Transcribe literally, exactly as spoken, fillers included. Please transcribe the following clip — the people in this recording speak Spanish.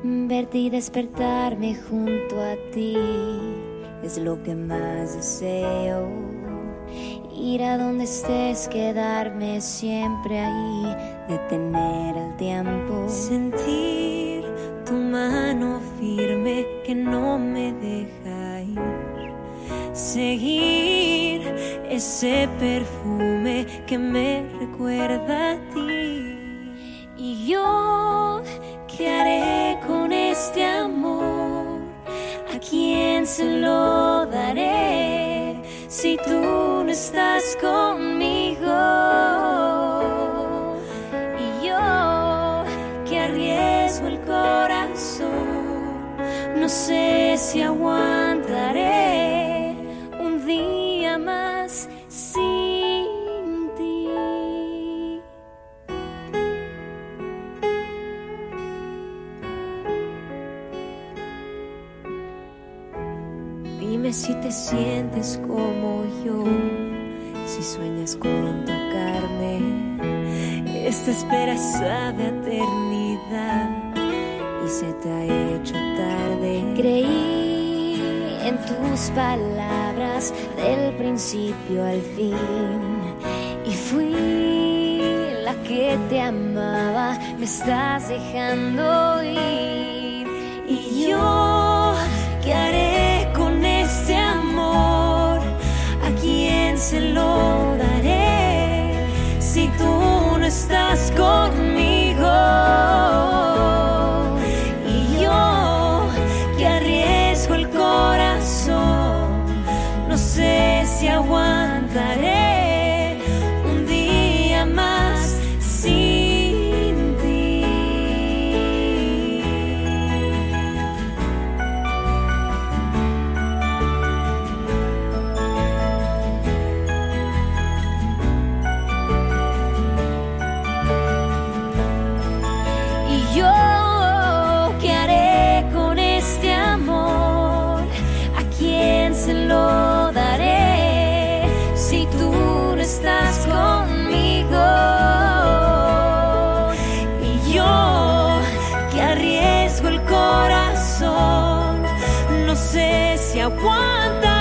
Verte y despertarme junto a ti es lo que más deseo. Ir a donde estés, quedarme siempre ahí, detener el tiempo. Sentir tu mano firme que no me deja ir. Seguir ese perfume que me recuerda a ti. Y yo, ¿qué haré con este amor? ¿A quién se lo daré si tú no estás conmigo? Y yo, que arriesgo el corazón, no sé si aguantaré un día más sin ti. Dime si te sientes como yo, si sueñas con tocarme. Esta espera sabe a eternidad y se te ha hecho tarde. Creí en tus palabras del principio al fin y fui la que te amaba, me estás dejando ir. Y yo, ¿qué haré con este amor? ¿A quién se lo daré si tú no estás conmigo? Y yo, que arriesgo el corazón, no sé si aguantaré un día más sin ti. Y yo, ¿qué haré con este amor? ¿A quién se lo daré si tú no estás conmigo? Y yo, que arriesgo el corazón, no sé si aguanta